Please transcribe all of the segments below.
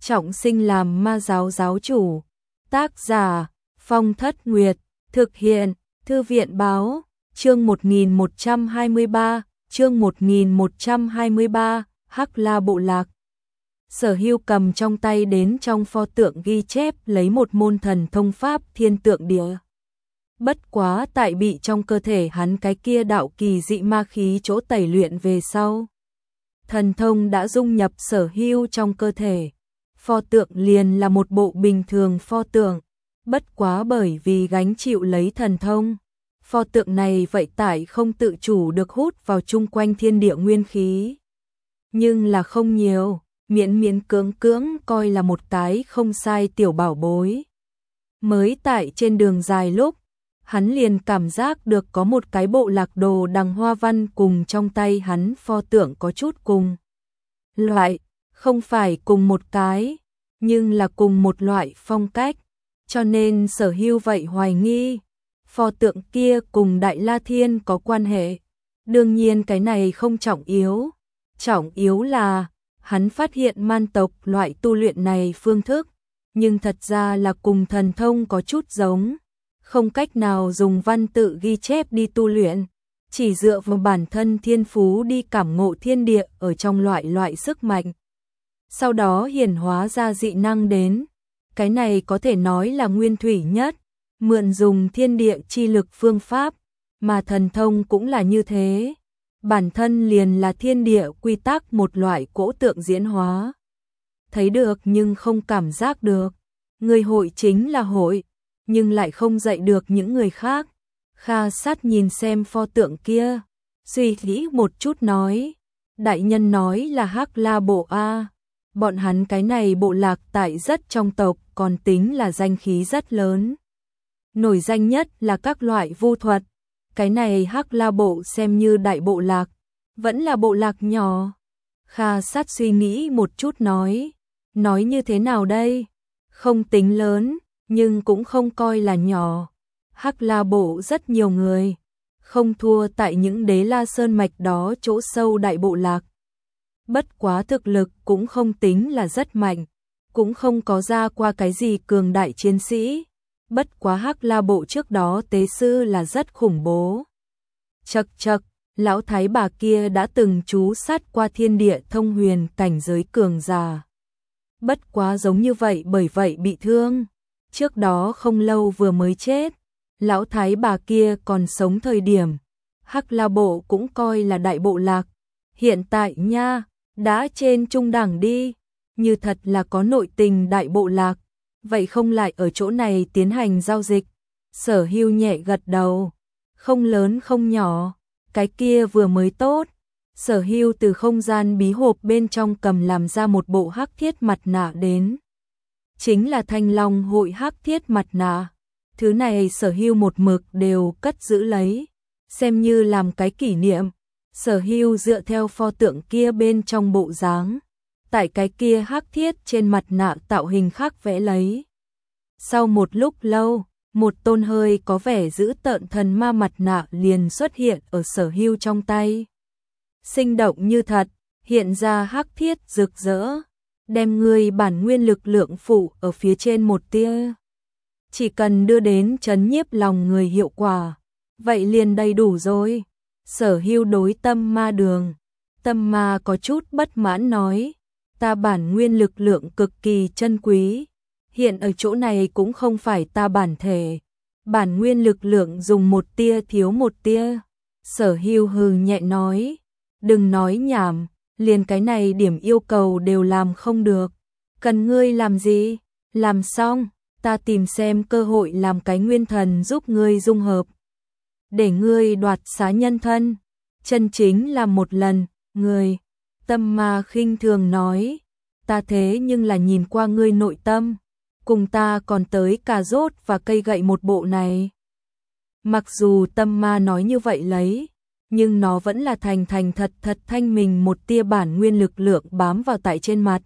trọng sinh làm ma giáo giáo chủ. Tác giả Phong Thất Nguyệt, thực hiện Thư viện Báo, chương 1123, chương 1123, Hắc La Bộ Lạc. Sở Hưu cầm trong tay đến trong pho tượng ghi chép lấy một môn thần thông pháp thiên tượng địa. Bất quá tại bị trong cơ thể hắn cái kia đạo kỳ dị ma khí chỗ tẩy luyện về sau. Thần thông đã dung nhập Sở Hưu trong cơ thể. Pho tượng liền là một bộ bình thường pho tượng. Bất quá bởi vì gánh chịu lấy thần thông. Pho tượng này vậy tại không tự chủ được hút vào chung quanh thiên địa nguyên khí. Nhưng là không nhiều, miễn miễn cưỡng cưỡng coi là một cái không sai tiểu bảo bối. Mới tại trên đường dài lúc, hắn liền cảm giác được có một cái bộ lạc đồ đằng hoa văn cùng trong tay hắn pho tượng có chút cùng. Loại, không phải cùng một cái, nhưng là cùng một loại phong cách, cho nên Sở Hưu vậy hoài nghi. Pho tượng kia cùng Đại La Thiên có quan hệ. Đương nhiên cái này không trọng yếu. Trọng yếu là, hắn phát hiện man tộc loại tu luyện này phương thức, nhưng thật ra là cùng thần thông có chút giống. Không cách nào dùng văn tự ghi chép đi tu luyện, chỉ dựa vào bản thân thiên phú đi cảm ngộ thiên địa ở trong loại sức mạnh. Sau đó hiển hóa ra dị năng đến. Cái này có thể nói là nguyên thủy nhất, mượn dùng thiên địa chi lực phương pháp, mà thần thông cũng là như thế. Bản thân liền là thiên địa quy tắc một loại cỗ tượng diễn hóa. Thấy được nhưng không cảm giác được. Người hội chính là hội, nhưng lại không dạy được những người khác. Kha Sát nhìn xem pho tượng kia, suy nghĩ một chút nói. Đại nhân nói là Hắc La Bộ A. Bọn hắn cái này bộ lạc tại rất trong tộc còn tính là danh khí rất lớn. Nổi danh nhất là các loại vu thuật. Cái này Hắc La Bộ xem như đại bộ lạc, vẫn là bộ lạc nhỏ. Kha Sát suy nghĩ một chút nói như thế nào đây? Không tính lớn, nhưng cũng không coi là nhỏ. Hắc La Bộ rất nhiều người, không thua tại những Đế La Sơn mạch đó chỗ sâu đại bộ lạc. Bất quá thực lực cũng không tính là rất mạnh, cũng không có ra qua cái gì cường đại chiến sĩ. Bất quá Hắc La Bộ trước đó tế sư là rất khủng bố. Chậc chậc, lão thái bà kia đã từng trú sát qua thiên địa thông huyền cảnh giới cường giả. Bất quá giống như vậy bởi vậy bị thương. Trước đó không lâu vừa mới chết. Lão thái bà kia còn sống thời điểm Hắc La Bộ cũng coi là đại bộ lạc. Hiện tại nha, đã trên trung đẳng đi. Như thật là có nội tình đại bộ lạc, vậy không lại ở chỗ này tiến hành giao dịch. Sở Hưu nhẹ gật đầu. Không lớn không nhỏ, cái kia vừa mới tốt. Sở Hưu từ không gian bí hộp bên trong cầm làm ra một bộ hắc thiết mặt nạ đến. Chính là Thanh Long hội hắc thiết mặt nạ. Thứ này Sở Hưu một mực đều cất giữ lấy, xem như làm cái kỷ niệm. Sở Hưu dựa theo pho tượng kia bên trong bộ dáng, tại cái kia hắc thiết trên mặt nạ tạo hình khác vẽ lấy. Sau một lúc lâu, một tôn hơi có vẻ dữ tợn thần ma mặt nạ liền xuất hiện ở Sở Hưu trong tay. Sinh động như thật, hiện ra hắc thiết rực rỡ, đem người bản nguyên lực lượng phủ ở phía trên một tia. Chỉ cần đưa đến trấn nhiếp lòng người hiệu quả, vậy liền đầy đủ rồi. Sở Hưu đối Tâm Ma đường. Tâm Ma có chút bất mãn nói, ta bản nguyên lực lượng cực kỳ chân quý. Hiện ở chỗ này cũng không phải ta bản thể. Bản nguyên lực lượng dùng một tia thiếu một tia. Sở Hưu hừ nhẹ nói, đừng nói nhảm, liền cái này điểm yêu cầu đều làm không được. Cần ngươi làm gì? Làm xong, ta tìm xem cơ hội làm cái nguyên thần giúp ngươi dung hợp. Để ngươi đoạt xá nhân thân, chân chính là một lần, ngươi. Tâm Ma khinh thường nói, ta thế nhưng là nhìn qua ngươi nội tâm, cùng ta còn tới cà rốt và cây gậy một bộ này. Mặc dù Tâm Ma nói như vậy lấy, nhưng nó vẫn là thành thật thanh mình một tia bản nguyên lực lượng bám vào tại trên mặt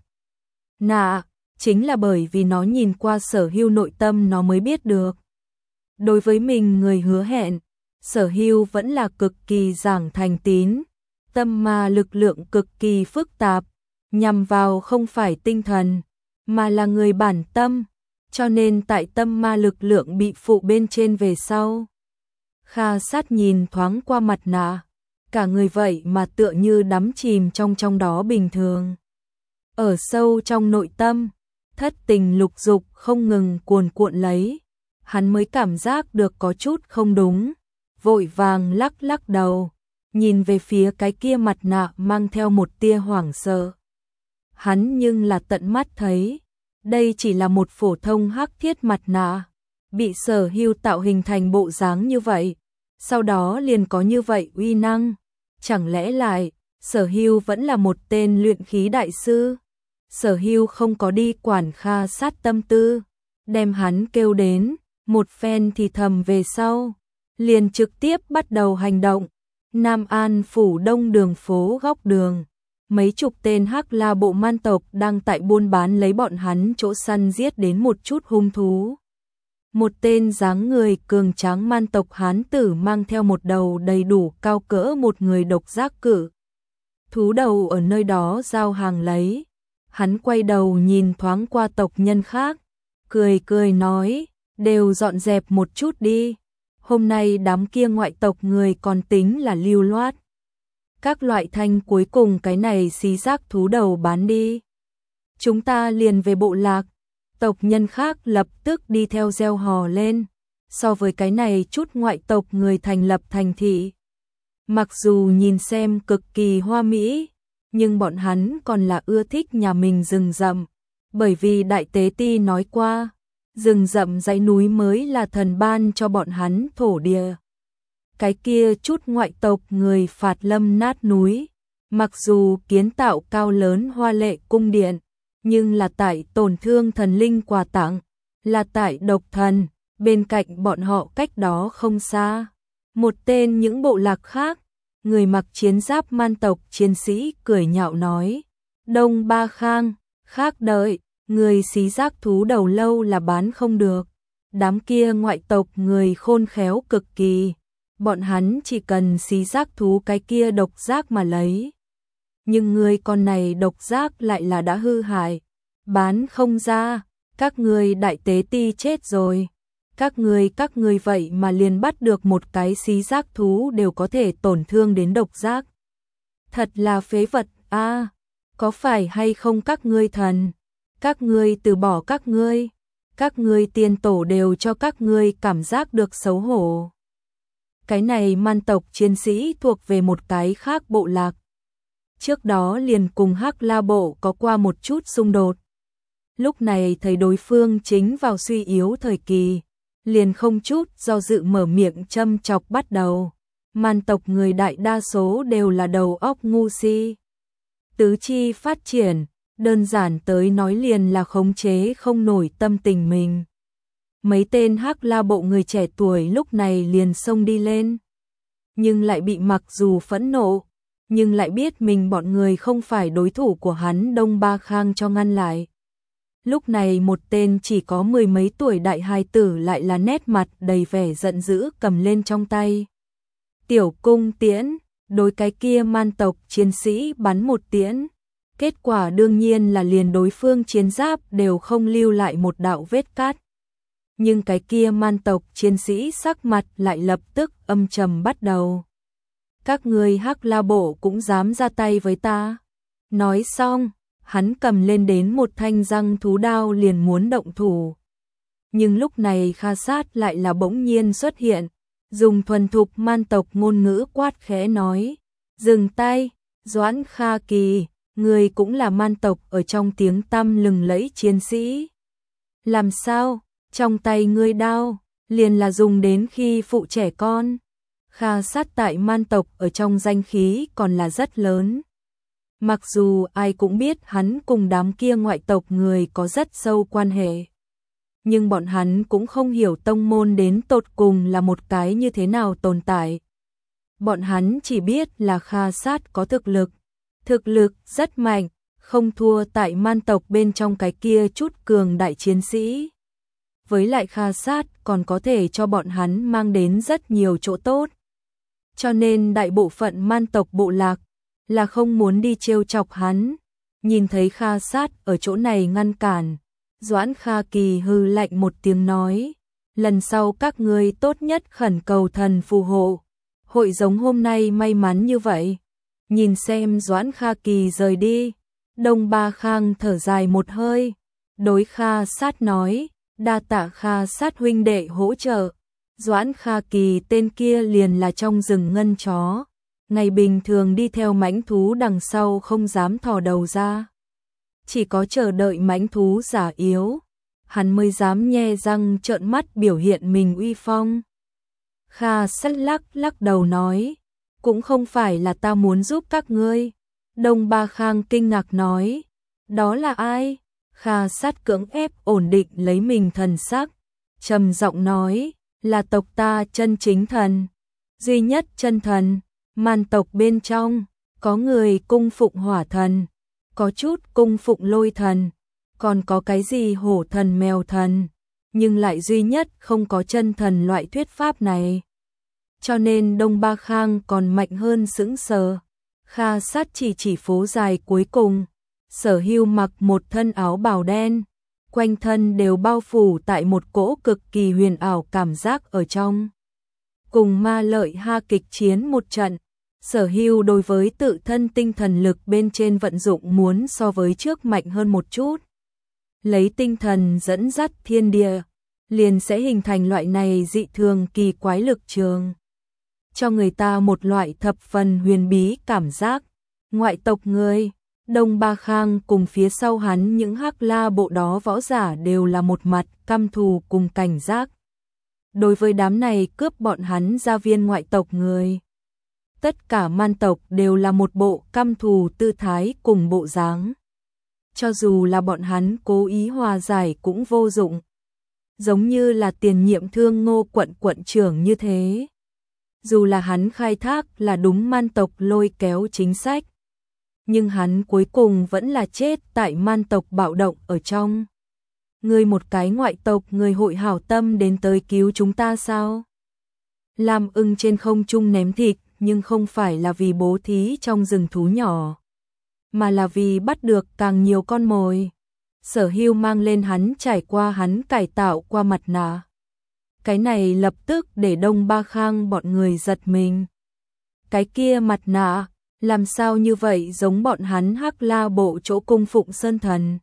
nạ, chính là bởi vì nó nhìn qua Sở Hưu nội tâm nó mới biết được. Đối với mình người hứa hẹn, Sở Hưu vẫn là cực kỳ giảng thành tín. Tâm Ma lực lượng cực kỳ phức tạp, nhằm vào không phải tinh thần, mà là người bản tâm, cho nên tại tâm ma lực lượng bị phụ bên trên về sau. Kha Sát nhìn thoáng qua mặt nạ, cả người vậy mà tựa như đắm chìm trong đó bình thường. Ở sâu trong nội tâm, thất tình lục dục không ngừng cuồn cuộn lấy, hắn mới cảm giác được có chút không đúng, vội vàng lắc lắc đầu, nhìn về phía cái kia mặt nạ mang theo một tia hoảng sợ. Hắn nhưng là tận mắt thấy, đây chỉ là một phổ thông hắc thiết mặt nạ, bị Sở Hưu tạo hình thành bộ dáng như vậy, sau đó liền có như vậy uy năng, chẳng lẽ lại Sở Hưu vẫn là một tên luyện khí đại sư? Sở Hưu không có đi quản Kha Sát tâm tư, đem hắn kêu đến, một phen thì thầm về sau, liền trực tiếp bắt đầu hành động. Nam An phủ đông đường phố góc đường, mấy chục tên Hắc La bộ man tộc đang tại buôn bán lấy bọn hắn chỗ săn giết đến một chút hung thú. Một tên dáng người cường tráng man tộc hán tử mang theo một đầu đầy đủ cao cỡ một người độc giác cử. Thú đầu ở nơi đó giao hàng lấy. Hắn quay đầu nhìn thoáng qua tộc nhân khác, cười cười nói, đều dọn dẹp một chút đi. Hôm nay đám kia ngoại tộc người còn tính là lưu loát. Các loại thanh cuối cùng cái này xí rác thú đầu bán đi. Chúng ta liền về bộ lạc. Tộc nhân khác lập tức đi theo reo hò lên. So với cái này chút ngoại tộc người thành lập thành thị, mặc dù nhìn xem cực kỳ hoa mỹ, nhưng bọn hắn còn là ưa thích nhà mình rừng rậm, bởi vì Đại Tế Ti nói qua, rừng rậm dãy núi mới là thần ban cho bọn hắn thổ địa. Cái kia chút ngoại tộc người phạt lâm nát núi, mặc dù kiến tạo cao lớn hoa lệ cung điện, nhưng là tại tổn thương thần linh quà tặng, là tại độc thần, bên cạnh bọn họ cách đó không xa. Một tên những bộ lạc khác, người mặc chiến giáp man tộc chiến sĩ cười nhạo nói, Đông Ba Khang, khác đợi, người xí rác thú đầu lâu là bán không được. Đám kia ngoại tộc người khôn khéo cực kỳ, bọn hắn chỉ cần xí rác thú cái kia độc giác mà lấy. Nhưng người con này độc giác lại là đã hư hại, bán không ra, các người Đại Tế Ti chết rồi. Các người vậy mà liền bắt được một cái xí rác thú đều có thể tổn thương đến độc giác. Thật là phế vật a, có phải hay không các ngươi thần? Các ngươi từ bỏ các ngươi tiên tổ đều cho các ngươi cảm giác được xấu hổ. Cái này man tộc chiến sĩ thuộc về một cái khác bộ lạc. Trước đó liền cùng Hắc La bộ có qua một chút xung đột. Lúc này thấy đối phương chính vào suy yếu thời kỳ, liền không chút do dự mở miệng châm chọc bắt đầu. Man tộc người đại đa số đều là đầu óc ngu si. Tứ chi phát triển, đơn giản tới nói liền là khống chế không nổi tâm tình mình. Mấy tên Hắc La bộ người trẻ tuổi lúc này liền xông đi lên. Nhưng lại bị mặc dù phẫn nộ, nhưng lại biết mình bọn người không phải đối thủ của hắn Đông Ba Khang cho ngăn lại. Lúc này một tên chỉ có mười mấy tuổi đại hài tử lại là nét mặt đầy vẻ giận dữ cầm lên trong tay. Tiểu cung tiễn, đối cái kia man tộc chiến sĩ bắn một tiễn. Kết quả đương nhiên là liền đối phương chiến giáp đều không lưu lại một đạo vết cát. Nhưng cái kia man tộc chiến sĩ sắc mặt lại lập tức âm trầm bắt đầu. Các ngươi Hắc La bộ cũng dám ra tay với ta. Nói xong, hắn cầm lên đến một thanh răng thú đao liền muốn động thủ. Nhưng lúc này Kha Sát lại là bỗng nhiên xuất hiện, dùng thuần thục man tộc ngôn ngữ quát khẽ nói, dừng tay, Doãn Kha Kỳ, người cũng là man tộc ở trong tiếng tăm lừng lẫy chiến sĩ. Làm sao, trong tay ngươi đao, liền là dùng đến khi phụ trẻ con. Kha Sát tại man tộc ở trong danh khí còn là rất lớn. Mặc dù ai cũng biết hắn cùng đám kia ngoại tộc người có rất sâu quan hệ, nhưng bọn hắn cũng không hiểu tông môn đến tột cùng là một cái như thế nào tồn tại. Bọn hắn chỉ biết là Kha Sát có thực lực rất mạnh, không thua tại man tộc bên trong cái kia chút cường đại chiến sĩ. Với lại Kha Sát còn có thể cho bọn hắn mang đến rất nhiều chỗ tốt. Cho nên đại bộ phận man tộc bộ lạc là không muốn đi trêu chọc hắn, Nhìn thấy Kha Sát ở chỗ này ngăn cản, Doãn Kha Kỳ hừ lạnh một tiếng nói, lần sau các ngươi tốt nhất khẩn cầu thần phù hộ, hội giống hôm nay may mắn như vậy. Nhìn xem Doãn Kha Kỳ rời đi, Đông Ba Khang thở dài một hơi, đối Kha Sát nói, đa tạ Kha Sát huynh đệ hỗ trợ. Doãn Kha Kỳ tên kia liền là trong rừng ngân chó, ngày bình thường đi theo mãnh thú đằng sau không dám thò đầu ra, chỉ có chờ đợi mãnh thú già yếu, hắn mới dám nhe răng trợn mắt biểu hiện mình uy phong. Kha Sát lắc đầu nói, cũng không phải là ta muốn giúp các ngươi. Đông Ba Khang kinh ngạc nói, đó là ai? Kha Sát cưỡng ép ổn định lấy mình thần sắc, trầm giọng nói, là tộc ta chân chính thần, duy nhất chân thần. Man tộc bên trong, có người cung phụng hỏa thần, có chút cung phụng lôi thần, còn có cái gì hổ thần mèo thần, nhưng lại duy nhất không có chân thần loại thuyết pháp này. Cho nên Đông Ba Khang còn mạnh hơn sững sờ. Kha Sát chỉ phố dài cuối cùng, Sở Hưu mặc một thân áo bào đen, quanh thân đều bao phủ tại một cỗ cực kỳ huyền ảo cảm giác ở trong. Cùng Ma Lợi Ha kịch chiến một trận, Sở Hưu đối với tự thân tinh thần lực bên trên vận dụng muốn so với trước mạnh hơn một chút. Lấy tinh thần dẫn dắt thiên địa, liền sẽ hình thành loại này dị thường kỳ quái lực trường, cho người ta một loại thập phần huyền bí cảm giác. Ngoại tộc người, Đông Ba Khang cùng phía sau hắn những Hắc La bộ đó võ giả đều là một mặt căm thù cùng cảnh giác. Đối với đám này cướp bọn hắn gia viên ngoại tộc người, tất cả man tộc đều là một bộ căm thù tư thái cùng bộ dáng. Cho dù là bọn hắn cố ý hòa giải cũng vô dụng. Giống như là tiền nhiệm Thương Ngô quận trưởng như thế. Dù là hắn khai thác là đúng man tộc lôi kéo chính sách, nhưng hắn cuối cùng vẫn là chết tại man tộc bạo động ở trong. Ngươi một cái ngoại tộc người hội hảo tâm đến tới cứu chúng ta sao? Lam Ưng trên không trung ném thịt, nhưng không phải là vì bố thí trong rừng thú nhỏ, mà là vì bắt được càng nhiều con mồi. Sở Hưu mang lên hắn trải qua hắn cải tạo qua mặt nạ. Cái này lập tức để Đông Ba Khang bọn người giật mình. Cái kia mặt nạ, làm sao như vậy giống bọn hắn Hắc La bộ chỗ cung phụng sơn thần.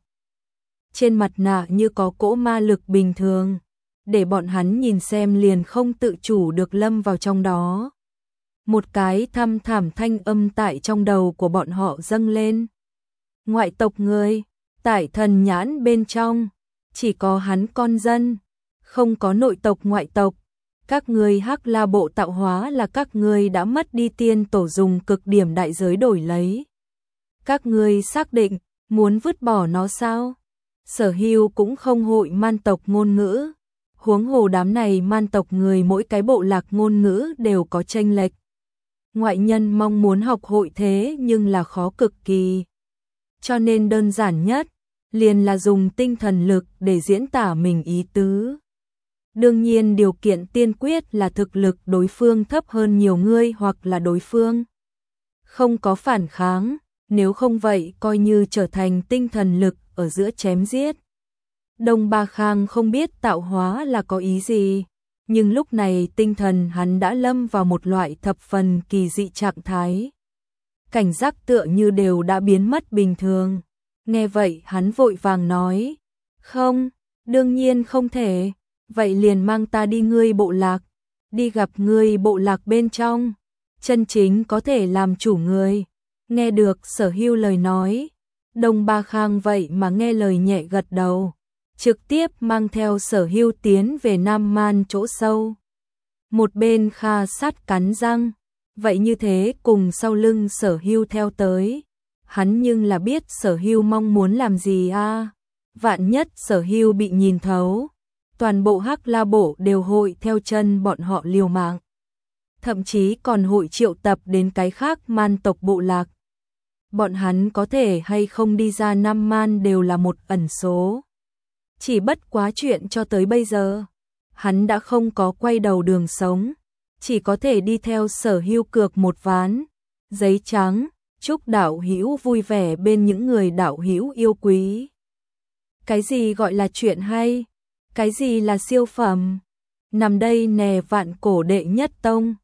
Trên mặt nạ như có cỗ ma lực bình thường, để bọn hắn nhìn xem liền không tự chủ được lâm vào trong đó. Một cái thăm thảm thanh âm tại trong đầu của bọn họ dâng lên. Ngoại tộc người, tại thần nhãn bên trong, chỉ có hắn con dân, không có nội tộc ngoại tộc. Các ngươi Hắc La bộ tạo hóa là các ngươi đã mất đi tiên tổ dùng cực điểm đại giới đổi lấy. Các ngươi xác định muốn vứt bỏ nó sao? Sở Hưu cũng không hội man tộc ngôn ngữ, huống hồ đám này man tộc người mỗi cái bộ lạc ngôn ngữ đều có chênh lệch. Ngoại nhân mong muốn học hội thế nhưng là khó cực kỳ. Cho nên đơn giản nhất, liền là dùng tinh thần lực để diễn tả mình ý tứ. Đương nhiên điều kiện tiên quyết là thực lực đối phương thấp hơn nhiều ngươi hoặc là đối phương không có phản kháng, nếu không vậy coi như trở thành tinh thần lực ở giữa chém giết. Đông Ba Khang không biết tạo hóa là có ý gì, nhưng lúc này tinh thần hắn đã lâm vào một loại thập phần kỳ dị trạng thái. Cảnh giác tựa như đều đã biến mất bình thường. Nghe vậy hắn vội vàng nói, không, đương nhiên không thể, vậy liền mang ta đi ngươi bộ lạc, đi gặp ngươi bộ lạc bên trong, chân chính có thể làm chủ người. Nghe được Sở Hưu lời nói, Đông Ba Khang vậy mà nghe lời nhẹ gật đầu, trực tiếp mang theo Sở Hưu tiến về Nam Man chỗ sâu. Một bên Kha Sát cắn răng, vậy như thế cùng sau lưng Sở Hưu theo tới. Hắn nhưng là biết Sở Hưu mong muốn làm gì a? Vạn nhất Sở Hưu bị nhìn thấu, toàn bộ Hắc La bộ đều hội theo chân bọn họ liều mạng. Thậm chí còn hội triệu tập đến cái khác man tộc bộ lạc. Bọn hắn có thể hay không đi ra Nam Man đều là một ẩn số. Chỉ bất quá chuyện cho tới bây giờ, hắn đã không có quay đầu đường sống, chỉ có thể đi theo Sở Hưu cược một ván giấy trắng, chúc đạo hữu vui vẻ bên những người đạo hữu yêu quý. Cái gì gọi là chuyện hay? Cái gì là siêu phẩm? Nằm đây nè vạn cổ đệ nhất tông.